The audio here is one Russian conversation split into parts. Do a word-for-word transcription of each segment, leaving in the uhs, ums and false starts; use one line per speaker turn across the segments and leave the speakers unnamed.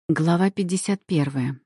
Глава пятьдесят первая.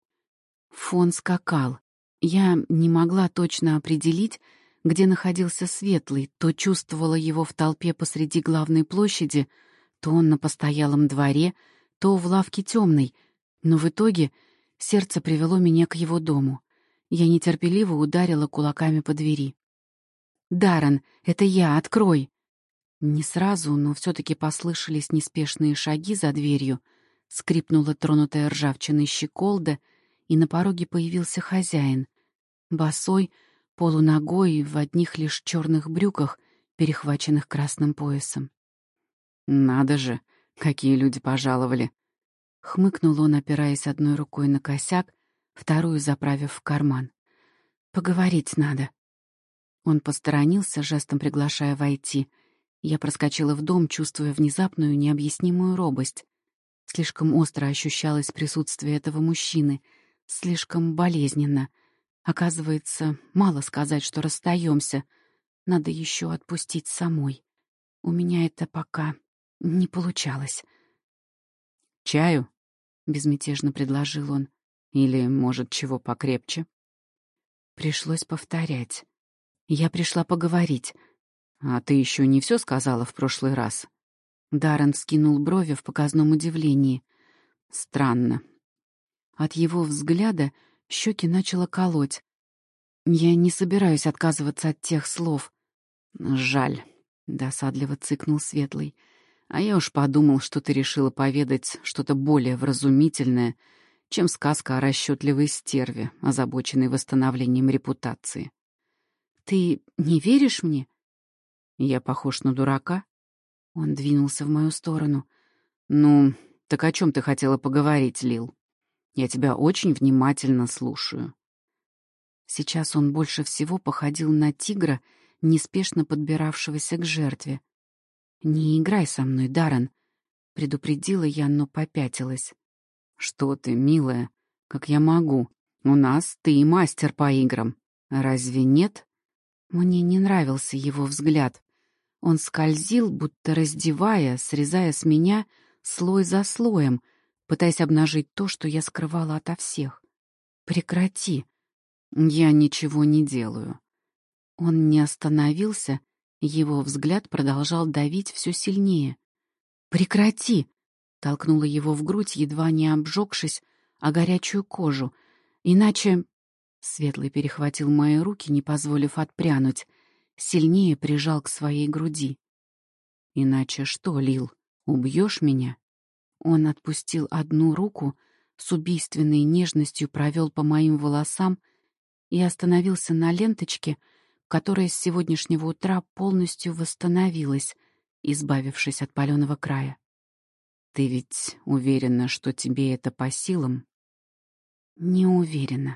Фон скакал. Я не могла точно определить, где находился Светлый, то чувствовала его в толпе посреди главной площади, то он на постоялом дворе, то в лавке темной, но в итоге сердце привело меня к его дому. Я нетерпеливо ударила кулаками по двери. «Даррен, это я, открой!» Не сразу, но все-таки послышались неспешные шаги за дверью, скрипнула тронутая ржавчиной щеколда, и на пороге появился хозяин. Босой, полуногой, в одних лишь черных брюках, перехваченных красным поясом. «Надо же, какие люди пожаловали!» Хмыкнул он, опираясь одной рукой на косяк, вторую заправив в карман. «Поговорить надо». Он посторонился, жестом приглашая войти. Я проскочила в дом, чувствуя внезапную, необъяснимую робость. Слишком остро ощущалось присутствие этого мужчины, слишком болезненно. Оказывается, мало сказать, что расстаемся. Надо еще отпустить самой. У меня это пока не получалось.
«Чаю?» — безмятежно предложил он. «Или, может, чего покрепче?»
Пришлось повторять. Я пришла поговорить.
«А ты еще не все сказала в прошлый раз?»
Даррен вскинул брови в показном удивлении.
«Странно».
От его взгляда щеки начало колоть. «Я не собираюсь отказываться от тех слов».
«Жаль», —
досадливо цыкнул Светлый.
«А я уж подумал, что ты решила поведать что-то более вразумительное, чем сказка о расчетливой стерве, озабоченной восстановлением репутации».
«Ты не веришь мне?»
«Я похож на дурака?»
Он двинулся в мою сторону.
«Ну, так о чем ты хотела поговорить, Лил? Я тебя очень внимательно слушаю».
Сейчас он больше всего походил на тигра, неспешно подбиравшегося к жертве. «Не играй со мной, Даррен», — предупредила я, но попятилась.
«Что ты, милая, как я могу? У нас ты мастер по играм. Разве нет?»
Мне не нравился его взгляд. Он скользил, будто раздевая, срезая с меня слой за слоем, пытаясь обнажить то, что я скрывала ото всех. «Прекрати!»
«Я ничего не делаю».
Он не остановился, его взгляд продолжал давить все сильнее. «Прекрати!» — толкнула его в грудь, едва не обжегшись о горячую кожу. «Иначе...» — Светлый перехватил мои руки, не позволив отпрянуть, сильнее прижал к своей груди.
«Иначе что, Лил, убьешь меня?»
Он отпустил одну руку, с убийственной нежностью провел по моим волосам и остановился на ленточке, которая с сегодняшнего утра полностью восстановилась, избавившись от паленого края.
«Ты ведь уверена, что тебе это по силам?»
Не уверена.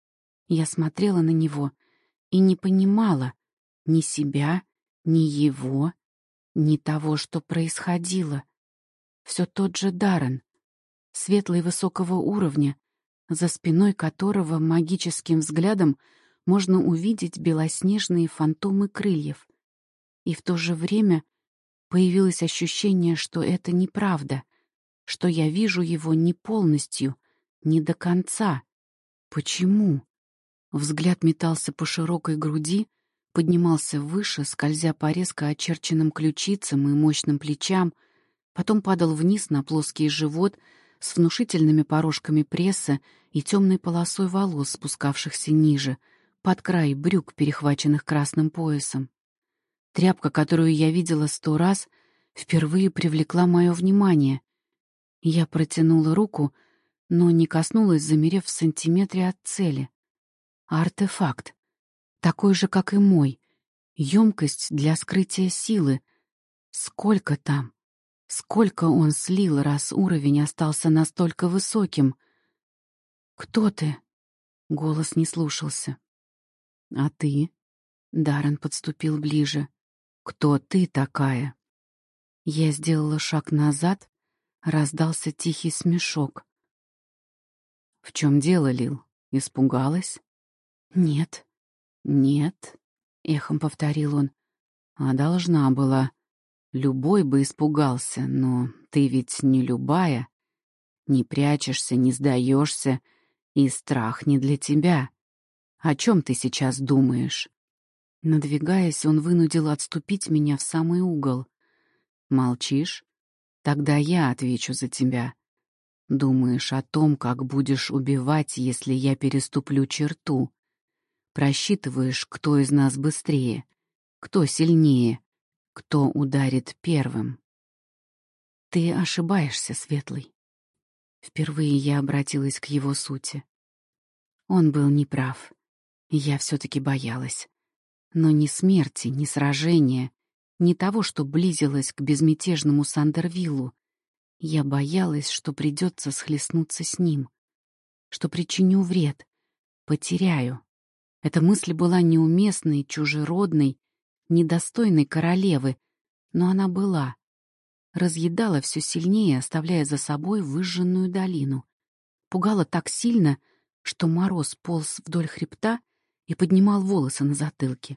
Я смотрела на него и не понимала ни себя, ни его, ни того, что происходило. Все тот же Даррен, светлый высокого уровня, за спиной которого магическим взглядом можно увидеть белоснежные фантомы крыльев. И в то же время появилось ощущение, что это неправда, что я вижу его не полностью, не до конца. Почему? Взгляд метался по широкой груди, поднимался выше, скользя по резко очерченным ключицам и мощным плечам, потом падал вниз на плоский живот с внушительными порожками пресса и темной полосой волос, спускавшихся ниже, под край брюк, перехваченных красным поясом. Тряпка, которую я видела сто раз, впервые привлекла мое внимание. Я протянула руку, но не коснулась, замерев в сантиметре от цели. Артефакт, такой же, как и мой, емкость для скрытия силы. Сколько там? Сколько он слил, раз уровень остался настолько высоким? «Кто ты?» — голос не слушался.
«А ты?»
— Даррен подступил ближе.
«Кто ты такая?»
Я сделала шаг назад, раздался тихий смешок.
«В чем дело, Лил? Испугалась?»
«Нет,
нет»,
— эхом повторил он.
«А должна была. Любой бы испугался, но ты ведь не любая. Не прячешься, не сдаешься, и страх не для тебя. О чем ты сейчас думаешь?»
Надвигаясь, он вынудил отступить меня в самый угол.
«Молчишь? Тогда я отвечу за тебя. Думаешь о том, как будешь убивать, если я переступлю черту. Просчитываешь, кто из нас быстрее, кто сильнее, кто ударит первым».
«Ты ошибаешься, Светлый». Впервые я обратилась к его сути. Он был неправ. Я все-таки боялась. Но ни смерти, ни сражения, ни того, что близилось к безмятежному Сандервиллу. Я боялась, что придется схлестнуться с ним, что причиню вред, потеряю. Эта мысль была неуместной, чужеродной, недостойной королевы, но она была. Разъедала все сильнее, оставляя за собой выжженную долину. Пугала так сильно, что мороз полз вдоль хребта и поднимал волосы на затылке.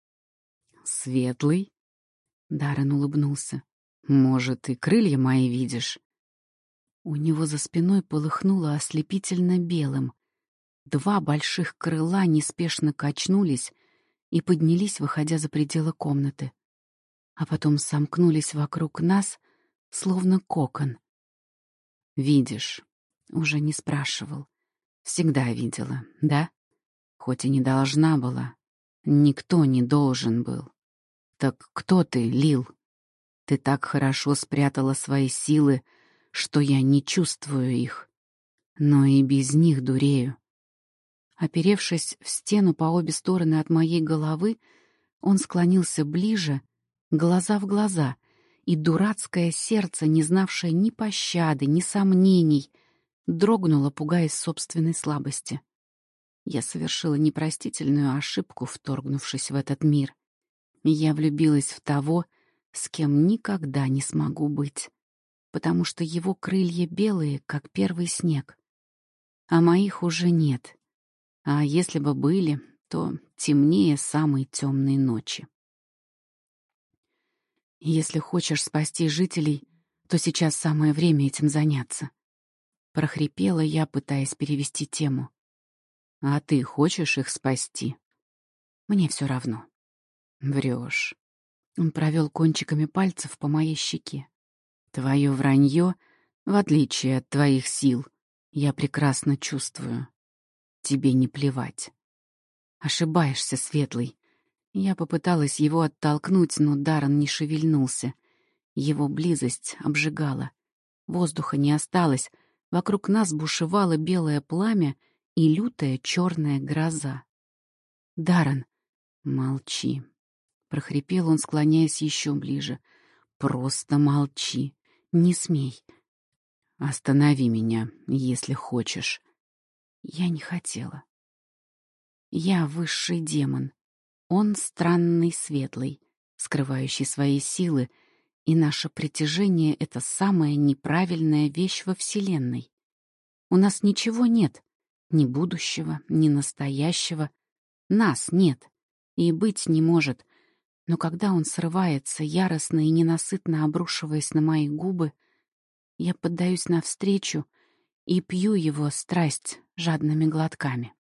«Светлый?»
— Даррен улыбнулся.
«Может, и крылья мои видишь?»
У него за спиной полыхнуло ослепительно белым. Два больших крыла неспешно качнулись и поднялись, выходя за пределы комнаты. А потом сомкнулись вокруг нас, словно кокон.
«Видишь?»
— уже не спрашивал.
«Всегда видела, да? Хоть и не должна была. Никто не должен был. Так кто ты, Лил? Ты так хорошо спрятала свои силы, что я не чувствую их. Но и без них дурею».
Оперевшись в стену по обе стороны от моей головы, он склонился ближе, глаза в глаза, и дурацкое сердце, не знавшее ни пощады, ни сомнений, дрогнуло, пугаясь собственной слабости. Я совершила непростительную ошибку, вторгнувшись в этот мир. Я влюбилась в того, с кем никогда не смогу быть, потому что его крылья белые, как первый снег. А моих уже нет. А если бы были, то темнее самой темной ночи. Если хочешь спасти жителей, то сейчас самое время этим заняться. Прохрипела я, пытаясь перевести тему.
А ты хочешь их спасти?
Мне все равно.
Врешь.
Он провел кончиками пальцев по моей щеке.
Твое вранье, в отличие от твоих сил, я прекрасно чувствую. Тебе не плевать.
Ошибаешься, Светлый. Я попыталась его оттолкнуть, но Даррен не шевельнулся. Его близость обжигала. Воздуха не осталось. Вокруг нас бушевало белое пламя и лютая черная гроза. «Даррен!»
«Молчи!»
— прохрипел он, склоняясь еще ближе.
«Просто молчи!
Не смей!»
«Останови меня, если хочешь!»
Я не хотела. Я высший демон. Он странный светлый, скрывающий свои силы, и наше притяжение — это самая неправильная вещь во Вселенной. У нас ничего нет, ни будущего, ни настоящего. Нас нет и быть не может. Но когда он срывается, яростно и ненасытно обрушиваясь на мои губы, я поддаюсь навстречу и пью его страсть жадными глотками.